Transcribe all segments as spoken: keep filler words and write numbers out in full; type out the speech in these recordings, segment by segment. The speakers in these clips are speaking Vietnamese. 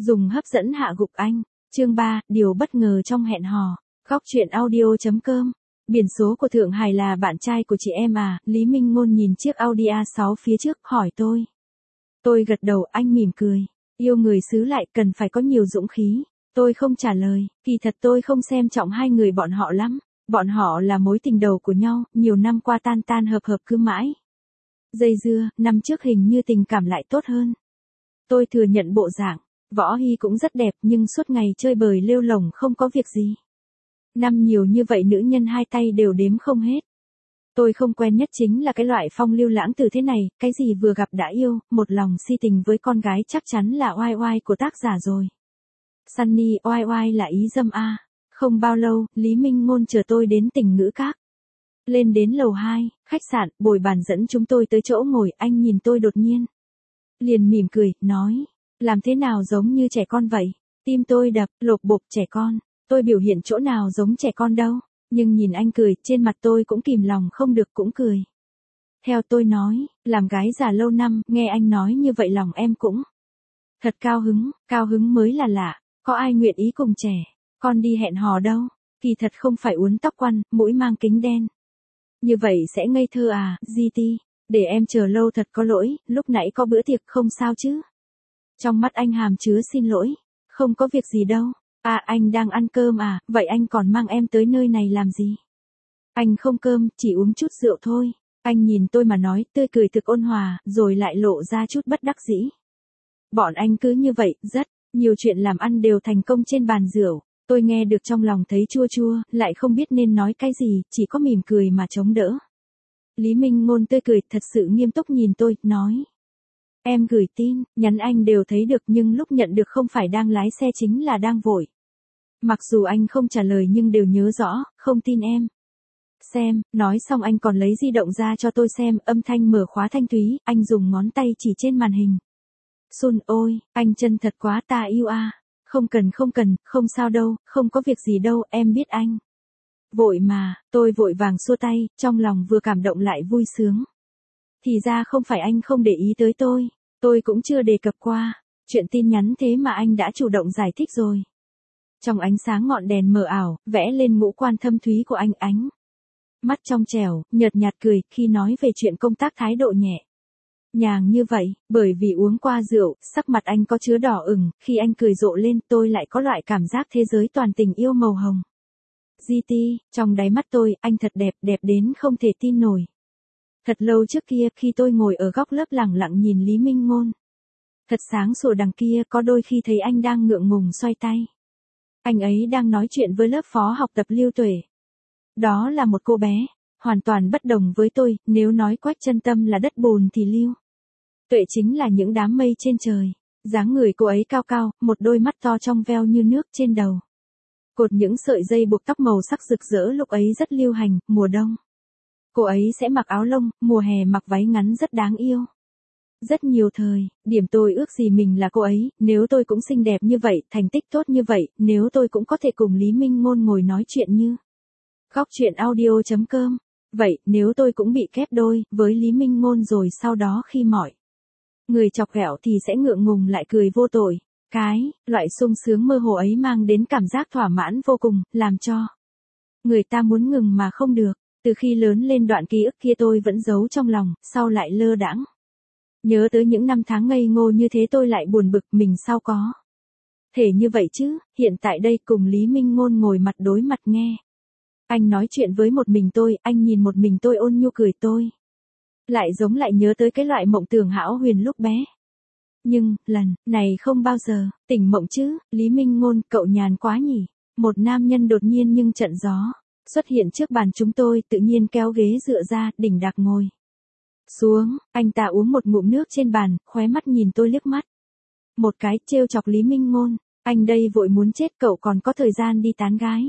Dùng hấp dẫn hạ gục anh. Chương ba, điều bất ngờ trong hẹn hò. Góc truyện audio.com. Biển số của Thượng Hải là bạn trai của chị em à? Lý Minh Ngôn nhìn chiếc Audi a sáu phía trước, hỏi tôi. Tôi gật đầu, anh mỉm cười. Yêu người xứ lại cần phải có nhiều dũng khí. Tôi không trả lời, kỳ thật tôi không xem trọng hai người bọn họ lắm. Bọn họ là mối tình đầu của nhau, nhiều năm qua tan tan hợp hợp cứ mãi. Dây dưa, năm trước hình như tình cảm lại tốt hơn. Tôi thừa nhận bộ dạng, Võ Hy cũng rất đẹp nhưng suốt ngày chơi bời lêu lổng không có việc gì. Năm nhiều như vậy nữ nhân hai tay đều đếm không hết. Tôi không quen nhất chính là cái loại phong lưu lãng từ thế này, cái gì vừa gặp đã yêu, một lòng si tình với con gái chắc chắn là oai oai của tác giả rồi. Sunny oai oai là ý dâm a. Không bao lâu, Lý Minh Ngôn chờ tôi đến Tỉnh Ngữ Các. Lên đến lầu hai, khách sạn, bồi bàn dẫn chúng tôi tới chỗ ngồi, anh nhìn tôi đột nhiên. Liền mỉm cười, nói, làm thế nào giống như trẻ con vậy? Tim tôi đập, lộp bộp trẻ con, tôi biểu hiện chỗ nào giống trẻ con đâu, nhưng nhìn anh cười, trên mặt tôi cũng kìm lòng không được cũng cười. Theo tôi nói, làm gái già lâu năm, nghe anh nói như vậy lòng em cũng thật cao hứng, cao hứng mới là lạ, có ai nguyện ý cùng trẻ, con đi hẹn hò đâu, kỳ thật không phải uốn tóc quăn, mũi mang kính đen. Như vậy sẽ ngây thơ à, giê tê, để em chờ lâu thật có lỗi, lúc nãy có bữa tiệc không sao chứ. Trong mắt anh hàm chứa xin lỗi, không có việc gì đâu, à anh đang ăn cơm à, vậy anh còn mang em tới nơi này làm gì? Anh không cơm, chỉ uống chút rượu thôi, anh nhìn tôi mà nói, tươi cười thực ôn hòa, rồi lại lộ ra chút bất đắc dĩ. Bọn anh cứ như vậy, rất nhiều chuyện làm ăn đều thành công trên bàn rượu. Tôi nghe được trong lòng thấy chua chua, lại không biết nên nói cái gì, chỉ có mỉm cười mà chống đỡ. Lý Minh Ngôn tươi cười, thật sự nghiêm túc nhìn tôi, nói. Em gửi tin, nhắn anh đều thấy được nhưng lúc nhận được không phải đang lái xe chính là đang vội. Mặc dù anh không trả lời nhưng đều nhớ rõ, không tin em. Xem, nói xong anh còn lấy di động ra cho tôi xem, âm thanh mở khóa thanh thúy, anh dùng ngón tay chỉ trên màn hình. Sun ôi, anh chân thật quá ta yêu a. À. Không cần không cần, không sao đâu, không có việc gì đâu, em biết anh. Vội mà, tôi vội vàng xua tay, trong lòng vừa cảm động lại vui sướng. Thì ra không phải anh không để ý tới tôi, tôi cũng chưa đề cập qua, chuyện tin nhắn thế mà anh đã chủ động giải thích rồi. Trong ánh sáng ngọn đèn mờ ảo, vẽ lên ngũ quan thâm thúy của anh ánh. Mắt trong trẻo, nhợt nhạt cười, khi nói về chuyện công tác thái độ nhẹ. Nhàng như vậy, bởi vì uống qua rượu, sắc mặt anh có chứa đỏ ửng, khi anh cười rộ lên tôi lại có loại cảm giác thế giới toàn tình yêu màu hồng. giê tê, trong đáy mắt tôi, anh thật đẹp, đẹp đến không thể tin nổi. Thật lâu trước kia, khi tôi ngồi ở góc lớp lẳng lặng nhìn Lý Minh Ngôn. Thật sáng sủa đằng kia có đôi khi thấy anh đang ngượng ngùng xoay tay. Anh ấy đang nói chuyện với lớp phó học tập Lưu Tuệ. Đó là một cô bé, hoàn toàn bất đồng với tôi, nếu nói Quách Chân Tâm là đất bùn thì Lưu Tuệ chính là những đám mây trên trời. Dáng người cô ấy cao cao, một đôi mắt to trong veo như nước trên đầu. Cột những sợi dây buộc tóc màu sắc rực rỡ lúc ấy rất lưu hành, mùa đông. Cô ấy sẽ mặc áo lông, mùa hè mặc váy ngắn rất đáng yêu. Rất nhiều thời, điểm tôi ước gì mình là cô ấy, nếu tôi cũng xinh đẹp như vậy, thành tích tốt như vậy, nếu tôi cũng có thể cùng Lý Minh Ngôn ngồi nói chuyện như. Góc truyện audio.com. Vậy, nếu tôi cũng bị kép đôi, với Lý Minh Ngôn rồi sau đó khi mọi người chọc ghẹo thì sẽ ngượng ngùng lại cười vô tội. Cái, loại sung sướng mơ hồ ấy mang đến cảm giác thỏa mãn vô cùng, làm cho người ta muốn ngừng mà không được. Từ khi lớn lên đoạn ký ức kia tôi vẫn giấu trong lòng, sau lại lơ đãng. Nhớ tới những năm tháng ngây ngô như thế tôi lại buồn bực mình sao có thể như vậy chứ, hiện tại đây cùng Lý Minh Ngôn ngồi mặt đối mặt nghe. Anh nói chuyện với một mình tôi, anh nhìn một mình tôi ôn nhu cười tôi. Lại giống lại nhớ tới cái loại mộng tưởng hão huyền lúc bé. Nhưng, lần này không bao giờ, tỉnh mộng chứ, Lý Minh Ngôn, cậu nhàn quá nhỉ. Một nam nhân đột nhiên nhưng trận gió, xuất hiện trước bàn chúng tôi, tự nhiên kéo ghế dựa ra, đỉnh đạc ngồi xuống, anh ta uống một ngụm nước trên bàn, khóe mắt nhìn tôi liếc mắt. Một cái, trêu chọc Lý Minh Ngôn, anh đây vội muốn chết cậu còn có thời gian đi tán gái.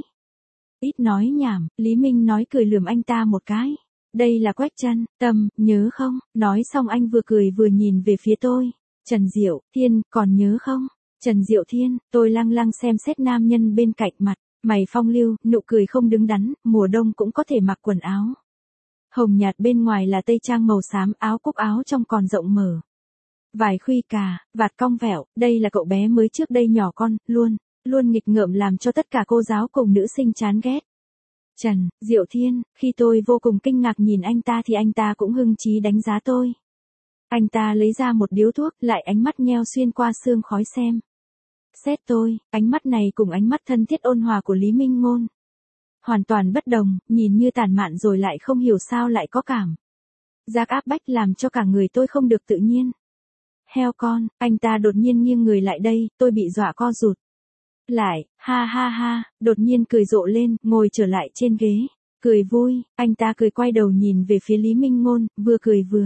Ít nói nhảm, Lý Minh nói cười lườm anh ta một cái. Đây là Quách Chân Tâm, nhớ không? Nói xong anh vừa cười vừa nhìn về phía tôi. Trần Diệu Thiên, còn nhớ không? Trần Diệu Thiên, tôi lăng lăng xem xét nam nhân bên cạnh mặt, mày phong lưu, nụ cười không đứng đắn, mùa đông cũng có thể mặc quần áo hồng nhạt bên ngoài là tây trang màu xám, áo cúc áo trong còn rộng mở. vài khuy cà, vạt cong vẹo, đây là cậu bé mới trước đây nhỏ con, luôn, luôn nghịch ngợm làm cho tất cả cô giáo cùng nữ sinh chán ghét. Trần, Diệu Thiên, khi tôi vô cùng kinh ngạc nhìn anh ta thì anh ta cũng hưng chí đánh giá tôi. Anh ta lấy ra một điếu thuốc, lại ánh mắt nheo xuyên qua sương khói xem. Xét tôi, ánh mắt này cùng ánh mắt thân thiết ôn hòa của Lý Minh Ngôn. Hoàn toàn bất đồng, nhìn như tàn mạn rồi lại không hiểu sao lại có cảm giác áp bách làm cho cả người tôi không được tự nhiên. Heo con, anh ta đột nhiên nghiêng người lại đây, tôi bị dọa co rụt lại, ha ha ha, đột nhiên cười rộ lên, ngồi trở lại trên ghế, cười vui, anh ta cười quay đầu nhìn về phía Lý Minh Ngôn, vừa cười vừa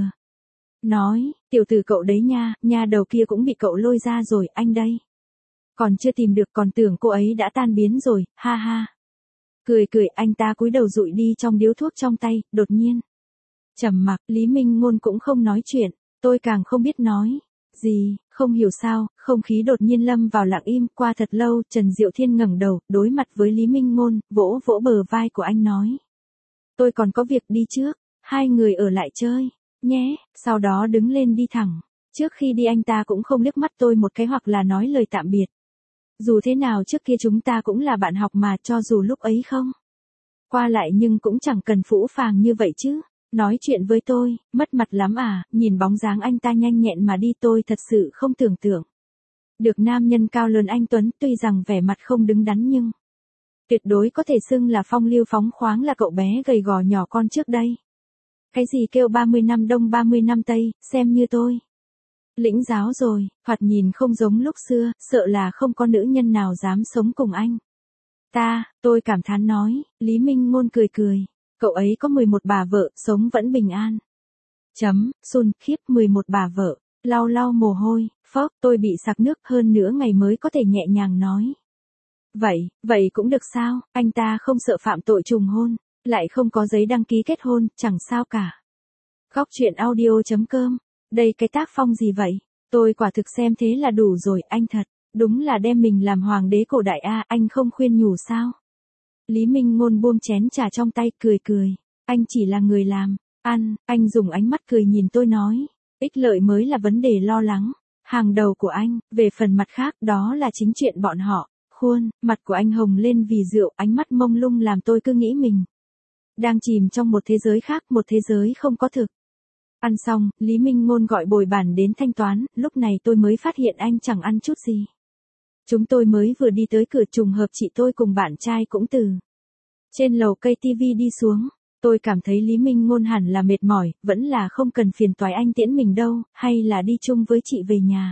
nói, tiểu tử cậu đấy nha, nha đầu kia cũng bị cậu lôi ra rồi, anh đây. Còn chưa tìm được, còn tưởng cô ấy đã tan biến rồi, ha ha. Cười cười, anh ta cúi đầu dụi đi trong điếu thuốc trong tay, đột nhiên trầm mặc, Lý Minh Ngôn cũng không nói chuyện, tôi càng không biết nói gì, không hiểu sao, không khí đột nhiên lâm vào lặng im, qua thật lâu, Trần Diệu Thiên ngẩng đầu, đối mặt với Lý Minh Ngôn, vỗ vỗ bờ vai của anh nói. Tôi còn có việc đi trước, hai người ở lại chơi, nhé, sau đó đứng lên đi thẳng. Trước khi đi anh ta cũng không liếc mắt tôi một cái hoặc là nói lời tạm biệt. Dù thế nào trước kia chúng ta cũng là bạn học mà, cho dù lúc ấy không qua lại nhưng cũng chẳng cần phũ phàng như vậy chứ. Nói chuyện với tôi, mất mặt lắm à, nhìn bóng dáng anh ta nhanh nhẹn mà đi, tôi thật sự không tưởng tượng được nam nhân cao lớn anh Tuấn, tuy rằng vẻ mặt không đứng đắn nhưng tuyệt đối có thể xưng là phong lưu phóng khoáng, là cậu bé gầy gò nhỏ con trước đây. Cái gì kêu ba mươi năm đông ba mươi năm tây, xem như tôi lĩnh giáo rồi, thoạt nhìn không giống lúc xưa, sợ là không có nữ nhân nào dám sống cùng anh ta, tôi cảm thán nói. Lý Minh Ngôn cười cười. Cậu ấy có mười một bà vợ, sống vẫn bình an. Chấm, xun, khiếp, mười một bà vợ, lau lau mồ hôi, phốc, tôi bị sặc nước, hơn nửa ngày mới có thể nhẹ nhàng nói. Vậy, vậy cũng được sao, anh ta không sợ phạm tội trùng hôn, lại không có giấy đăng ký kết hôn, chẳng sao cả. Góc truyện audio chấm com, đây cái tác phong gì vậy? Tôi quả thực xem thế là đủ rồi, anh thật, đúng là đem mình làm hoàng đế cổ đại a, anh không khuyên nhủ sao? Lý Minh Ngôn buông chén trà trong tay, cười cười. Anh chỉ là người làm ăn, anh dùng ánh mắt cười nhìn tôi nói. Ích lợi mới là vấn đề lo lắng hàng đầu của anh, về phần mặt khác đó là chính chuyện bọn họ. Khuôn mặt của anh hồng lên vì rượu, ánh mắt mông lung làm tôi cứ nghĩ mình đang chìm trong một thế giới khác, một thế giới không có thực. Ăn xong, Lý Minh Ngôn gọi bồi bàn đến thanh toán, lúc này tôi mới phát hiện anh chẳng ăn chút gì. Chúng tôi mới vừa đi tới cửa, trùng hợp chị tôi cùng bạn trai cũng từ trên lầu cây tivi đi xuống. Tôi cảm thấy Lý Minh Ngôn hẳn là mệt mỏi, vẫn là không cần phiền toái anh tiễn mình đâu, hay là đi chung với chị về nhà.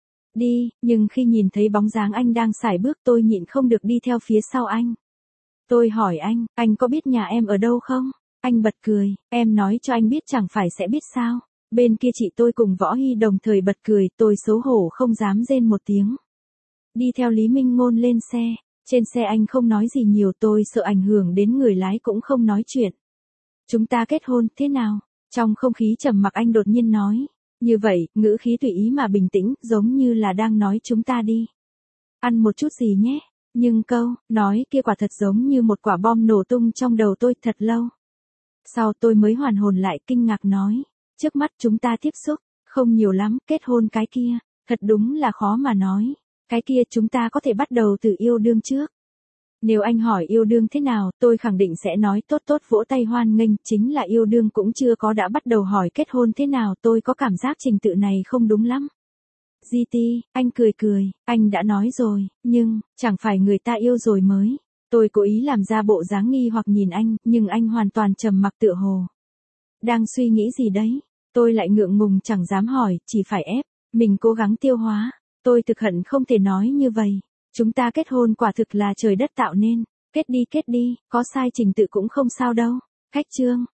Đi, nhưng khi nhìn thấy bóng dáng anh đang sải bước, tôi nhịn không được đi theo phía sau anh. Tôi hỏi anh, anh có biết nhà em ở đâu không? Anh bật cười, em nói cho anh biết chẳng phải sẽ biết sao. Bên kia chị tôi cùng Võ Hy đồng thời bật cười, tôi xấu hổ không dám rên một tiếng. Đi theo Lý Minh Ngôn lên xe. Trên xe anh không nói gì nhiều, tôi sợ ảnh hưởng đến người lái cũng không nói chuyện. Chúng ta kết hôn, thế nào? Trong không khí trầm mặc anh đột nhiên nói. Như vậy, ngữ khí tùy ý mà bình tĩnh, giống như là đang nói chúng ta đi ăn một chút gì nhé. Nhưng câu nói kia quả thật giống như một quả bom nổ tung trong đầu tôi. Thật lâu sau tôi mới hoàn hồn lại, kinh ngạc nói. Trước mắt chúng ta tiếp xúc không nhiều lắm, kết hôn cái kia thật đúng là khó mà nói. Cái kia chúng ta có thể bắt đầu từ yêu đương trước. Nếu anh hỏi yêu đương thế nào, tôi khẳng định sẽ nói tốt tốt vỗ tay hoan nghênh, chính là yêu đương cũng chưa có đã bắt đầu hỏi kết hôn thế nào, tôi có cảm giác trình tự này không đúng lắm. giê tê, anh cười cười, anh đã nói rồi, nhưng, chẳng phải người ta yêu rồi mới. Tôi cố ý làm ra bộ dáng nghi hoặc nhìn anh, nhưng anh hoàn toàn trầm mặc tựa hồ đang suy nghĩ gì đấy. Tôi lại ngượng ngùng chẳng dám hỏi, chỉ phải ép mình cố gắng tiêu hóa. Tôi thực hận không thể nói như vậy. Chúng ta kết hôn quả thực là trời đất tạo nên. Kết đi kết đi, có sai trình tự cũng không sao đâu. Cách chương.